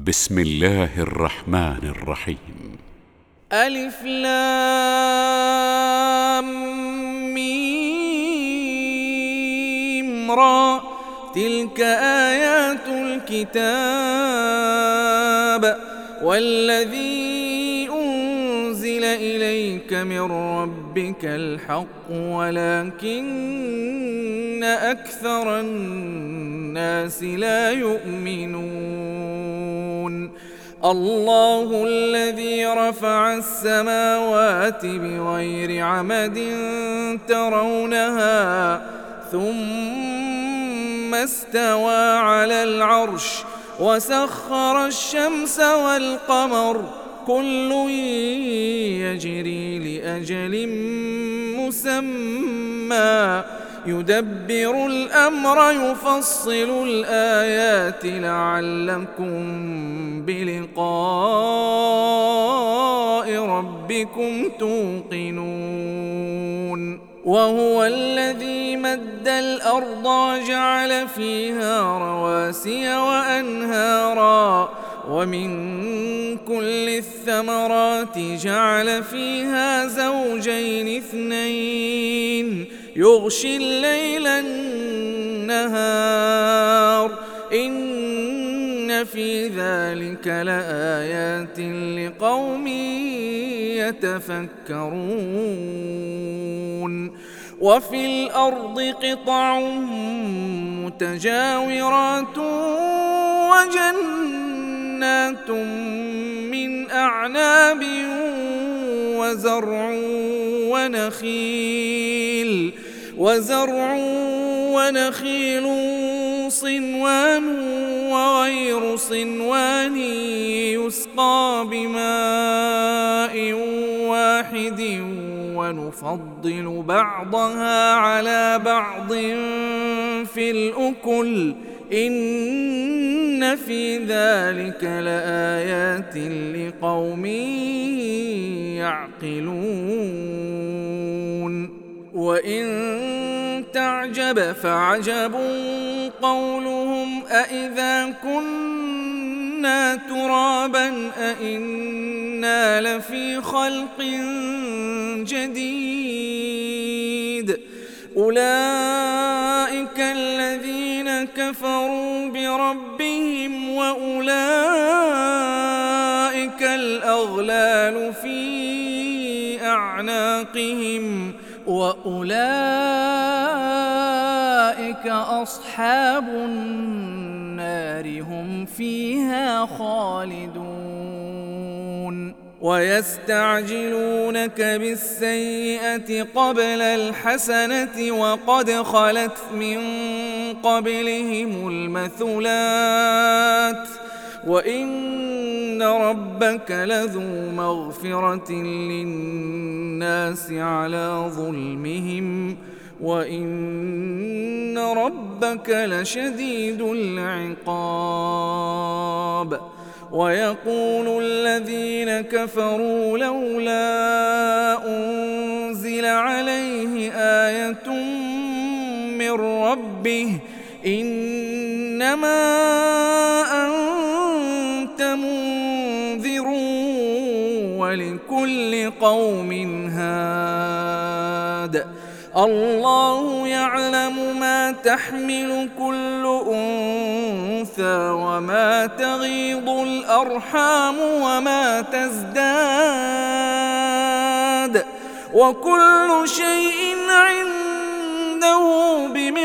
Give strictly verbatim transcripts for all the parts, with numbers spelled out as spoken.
بسم الله الرحمن الرحيم. ألف لام ميم را، تلك آيات الكتاب والذي أنزل إليك من ربك الحق ولكن أكثر الناس لا يؤمنون. الله الذي رفع السماوات بغير عمد ترونها ثم استوى على العرش وسخر الشمس والقمر كل يجري لأجل مسمى يدبر الأمر يفصل الآيات لعلكم بلقاء ربكم توقنون. وهو الذي مد الأرض وجعل فيها رواسي وأنهارا ومن كل الثمرات جعل فيها زوجين اثنين يغشي الليل النهار إن في ذلك لآيات لقوم يتفكرون. وفي الأرض قطع متجاورات وجنات من أعناب وزرع ونخيل وزرع ونخيل صنوان وغير صنوان يسقى بماء واحد ونفضل بعضها على بعض في الأكل إن في ذلك لآيات لقوم يعقلون. وإن تعجب فعجب قولهم أإذا كنا ترابا أإنا لفي خلق جديد أولئك الذين كفروا بربهم وأولئك الأغلال في أعناقهم وأولئك أصحاب النار هم فيها خالدون. ويستعجلونك بالسيئة قبل الحسنة وقد خلت من قبلهم المثلات وإن ربك لذو مغفرة للناس على ظلمهم وإن ربك لشديد العقاب. ويقول الذين كفروا لولا أنزل عليه آية من ربه إنما أنت منذر ولكل قوم هاد الله يعلم ما تحمل كل أنثى وما تغيض الأرحام وما تزداد وكل شيء عنده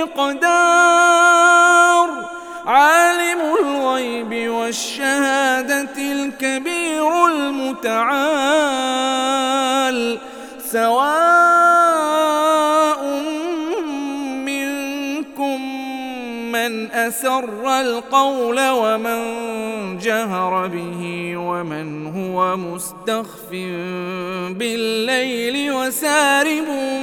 بمقدار. عالم الغيب والشهادة الكبير المتعال سواء منكم من أسر القول ومن جهر به ومن هو مستخف بالليل وسارب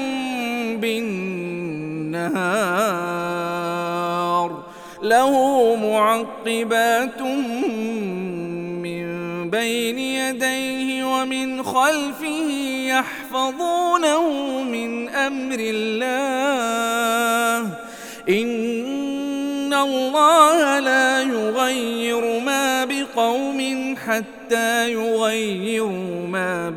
بالنهار له معقبات من بين يديه ومن خلفه يحفظونه من أمر الله إن الله لا يغير ما بقوم حتى يغيروا ما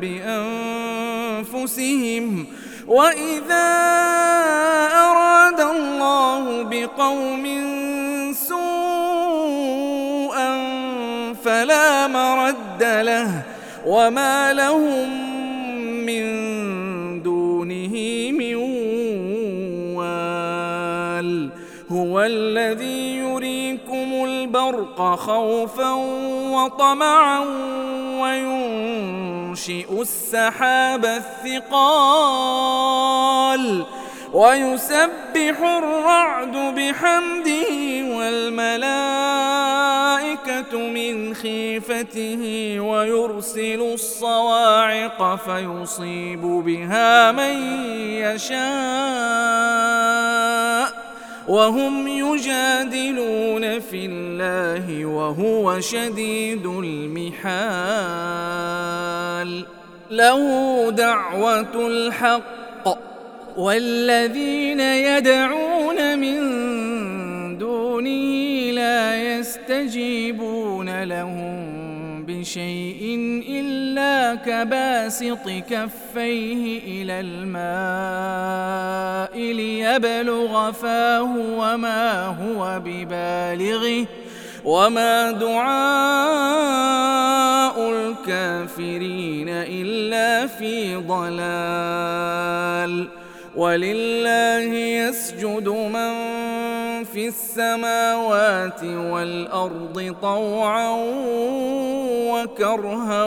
بأنفسهم وإذا أراد الله بقوم سوءا فلا مرد له وما لهم من دونه من وال هو الذي يريكم البرق خوفا وطمعا وينشئ السحاب الثقال ويسبح الرعد بحمده والملائكة من خيفته ويرسل الصواعق فيصيب بها من يشاء وهم يجادلون في الله وهو شديد المحال له دعوة الحق والذين يدعون من دونه لا يستجيبون لهم بشيء إلا كباسط كفيه إلى الماء ليبلغ فاه وما هو ببالغه وما دعاء الكافرين إلا في ضلال ولله يسجد من في السماوات والأرض طوعا وكرها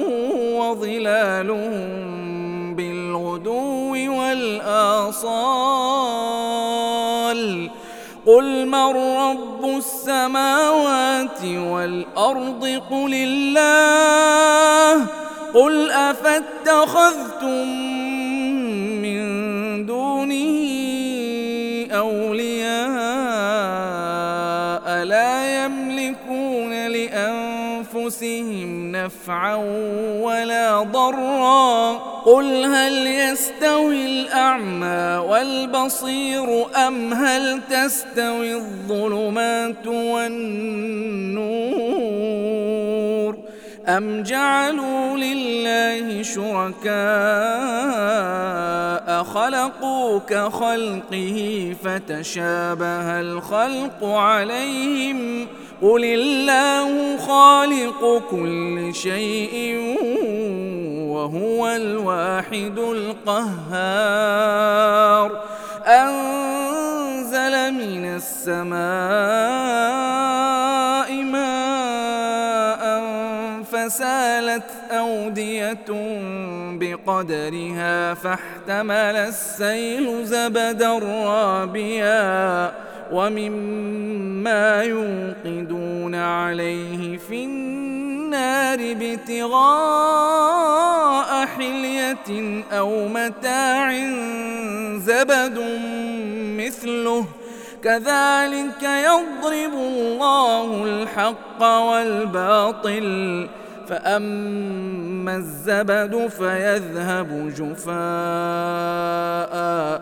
وظلالهم بالغدو والآصال قل من رب السماوات والأرض قل الله قل أفاتخذتم من دونه أولياء لا يملكون لأنفسهم نفعا ولا ضرا قل هل يستوي الأعمى والبصير أم هل تستوي الظلمات والنور أم جعلوا لله شركاء خلقوا كخلقه فتشابه الخلق عليهم قل الله خالق كل شيء وهو الواحد القهار أنزل من السماء ماء فسالت أودية بقدرها فاحتمل السيل زبدا رابيا ومما يوقدون عليه في النار ابتغاء حلية أو متاع زبد مثله كذلك يضرب الله الحق والباطل فأما الزبد فيذهب جفاء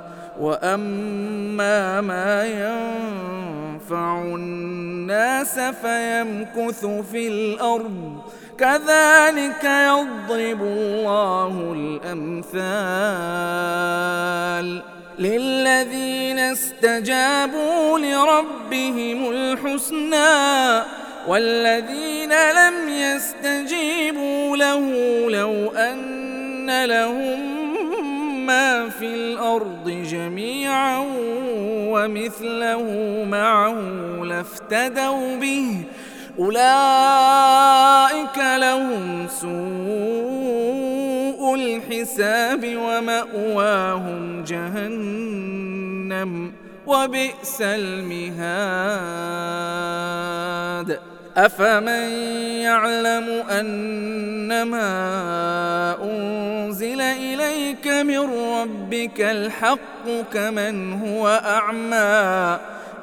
وأما ما ينفع الناس فيمكث في الأرض كذلك يضرب الله الأمثال للذين استجابوا لربهم الحسنى والذين لم يستجيبوا له لو أن لهم ما في الأرض جميعا ومثله معه لافتدوا به أولئك لهم سوء الحساب ومأواهم جهنم وبئس المهاد أفمن يعلم أنما أنزل إليك من ربك الحق كمن هو أعمى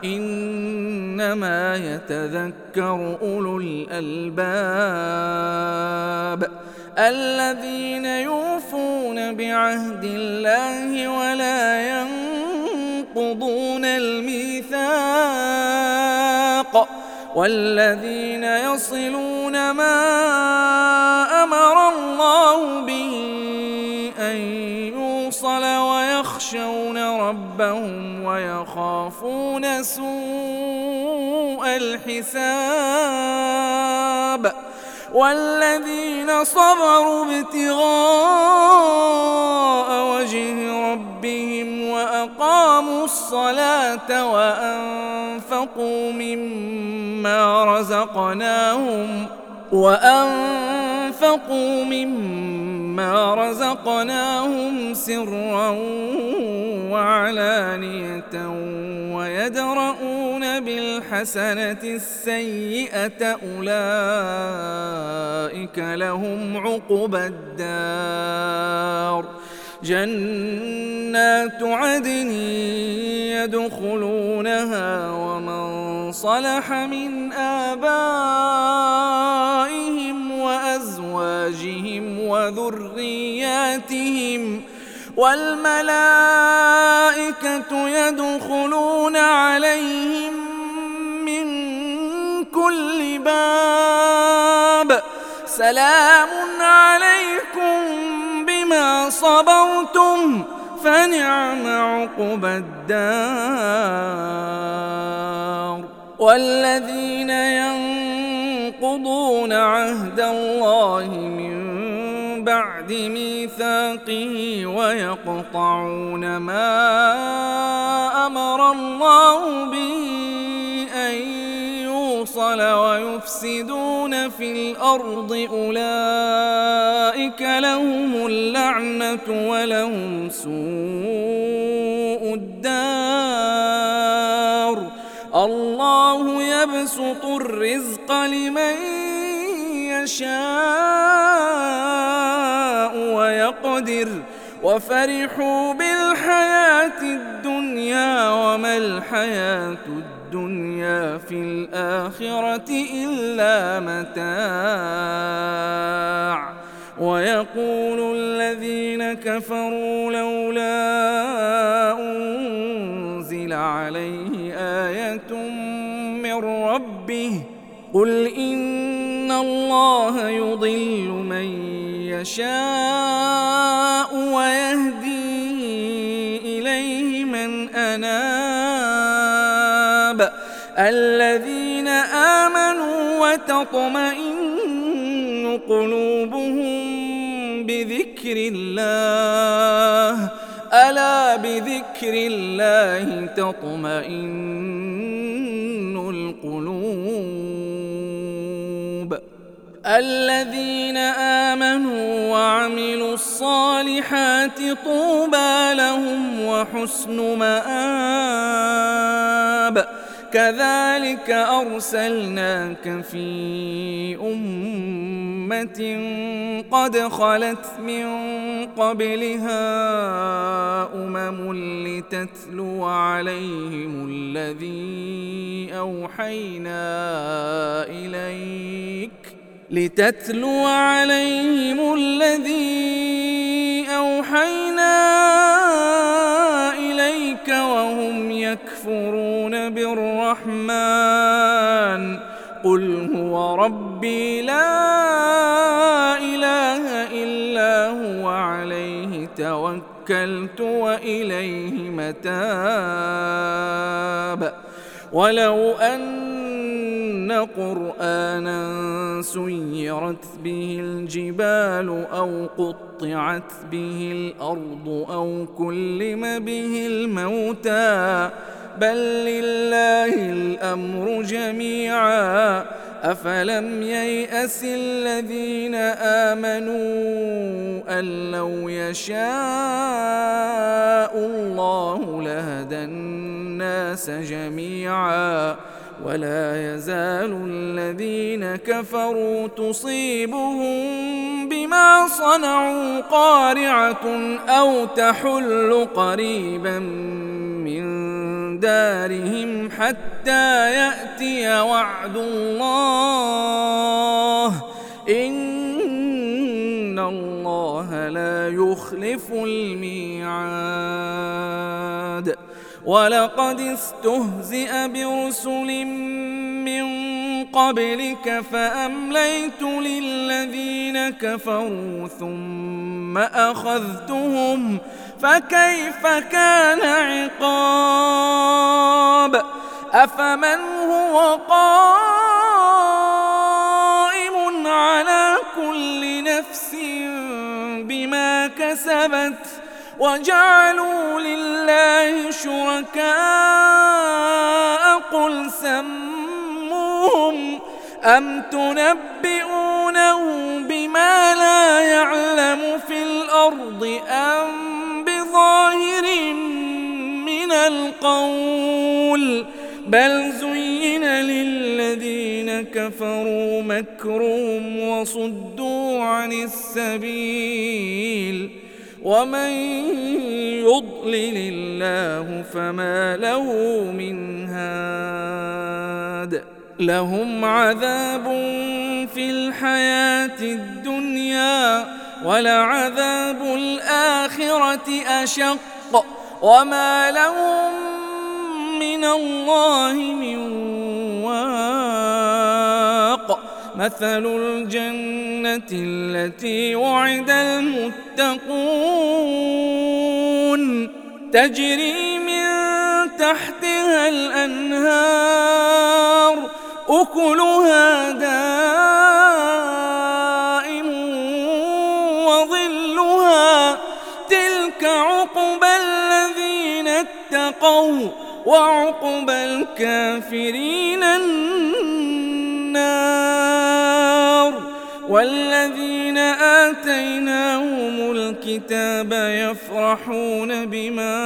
إنما يتذكر أولو الألباب الذين يوفون بعهد الله ولا ينقضون الميثاق والذين يصلون ما أمر الله به أن يوصل ويخشون ربهم ويخافون سوء الحساب والذين صبروا ابتغاء وجه ربهم وأقاموا الصلاة وأنفقوا مما رزقناهم وأنفقوا مما رزقناهم سرا وعلانية ويدرؤون بالحسنة السيئة أولئك لهم عقبى الدار جنات عدن يدخلونها ومن صلح من آبائهم وأزواجهم وذرياتهم والملائكة يدخلون عليهم من كل باب سلام عليكم بما صبرتم فنعم عقبى الدار والذين ينقضون عهد الله من بعد ميثاقه ويقطعون ما أمر الله به أن يوصل ويفسدون في الأرض أولئك لهم اللعنة ولهم سوء الدار الله يبسط الرزق لمن يشاء ويقدر وفرحوا بالحياة الدنيا وما الحياة الدنيا في الآخرة إلا متاع ويقول الذين كفروا لولا أنزل عليه آية من ربه قل إن الله يضل من يشاء ويهدي إليه من أناب الذين آمنوا وتطمئن قلوبهم بذكر الله ألا بذكر الله تطمئن القلوب الذين آمنوا وعملوا الصالحات طوبى لهم وحسن مآب كذلك أرسلناك في أمة قد خلت من قبلها أمم لتتلو عليهم الذي أوحينا إليك لتتلو عليهم الذي أوحينا إليك وهم يكفرون بالرحمن قل هو ربي لا إله إلا هو عليه توكلت وإليه متاب ولو أن قرآنا سيرت به الجبال أو قطعت به الأرض أو كلم به الموتى بل لله الأمر جميعا أفلم ييأس الذين آمنوا أن لو يشاء الله لهدى الناس جميعا ولا يزال الذين كفروا تصيبهم بما صنعوا قارعة أو تحل قريبا من دارهم حتى يأتي وعد الله إن الله لا يخلف الميعاد ولقد استهزئ برسل من قبلك فأمليت للذين كفروا ثم أخذتهم فكيف كان عقاب أفمن هو قائم على كل نفس بما كسبت وجعلوا لله شركاء قل سموهم أم تنبئونه بما لا يعلم في الأرض أم بظاهر من القول بل زين للذين كفروا مكرهم وصدوا عن السبيل ومن يضلل الله فما له من هاد لهم عذاب في الحياة الدنيا ولعذاب الآخرة أشق وما لهم من الله من واق مثل الجنة التي وعد المتقون تجري من تحتها الأنهار أكلها دائم وظلها تلك عقبى الذين اتقوا وعقبى الكافرين النار والذين آتيناهم الكتاب يفرحون بما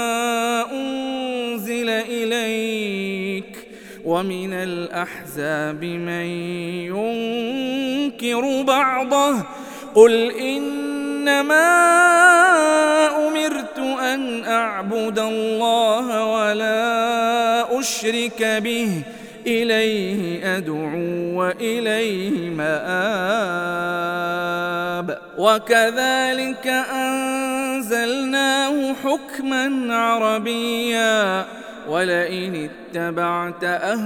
أنزل إليك ومن الأحزاب من ينكر بعضه قل إنما أمرت أن أعبد الله ولا أشرك به إليه أدعو وإليه مآب وكذلك أنزلناه حكما عربيا ولئن اتبعت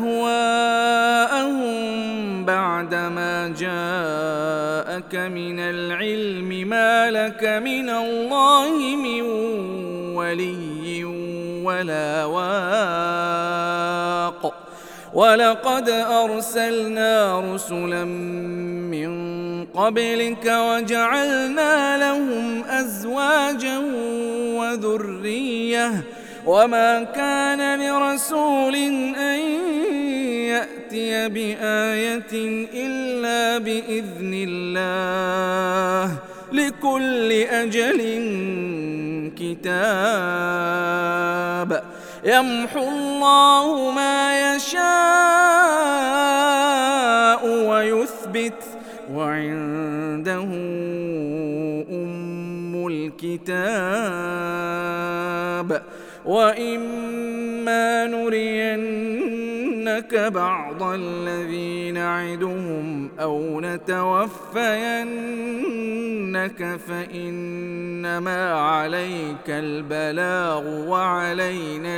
أهواءهم بعدما جاءك من العلم ما لك من الله من ولي ولا واق ولقد أرسلنا رسلا من قبلك وجعلنا لهم أزواجا وذرية وما كان لرسول أن يأتي بآية إلا بإذن الله لكل أجل كتاب يمحو الله ما يشاء ويثبت وعنده أم الكتاب وإما نرينك بعض الذي نعدهم أو نتوفينك فإنما عليك البلاغ وعلينا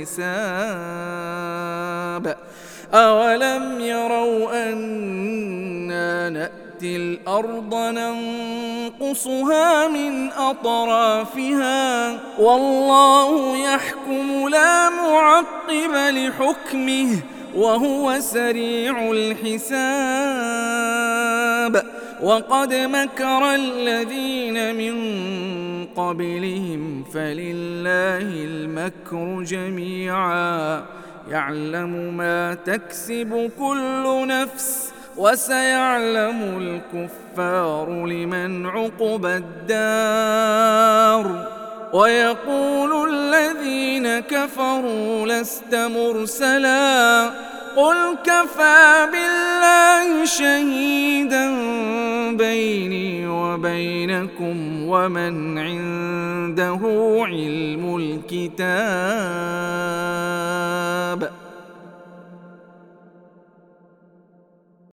الحساب أولم يروا أنا نأتي الأرض ننقصها من أطرافها والله يحكم لا معقب لحكمه وهو سريع الحساب وقد مكر الذين من قبلهم فلله المكر جميعا يعلم ما تكسب كل نفس وسيعلم الكفار لمن عقبى الدار ويقول الذين كفروا لست مرسلا قل كفى بالله شهيدا بيني وبينكم ومن عنده علم الكتاب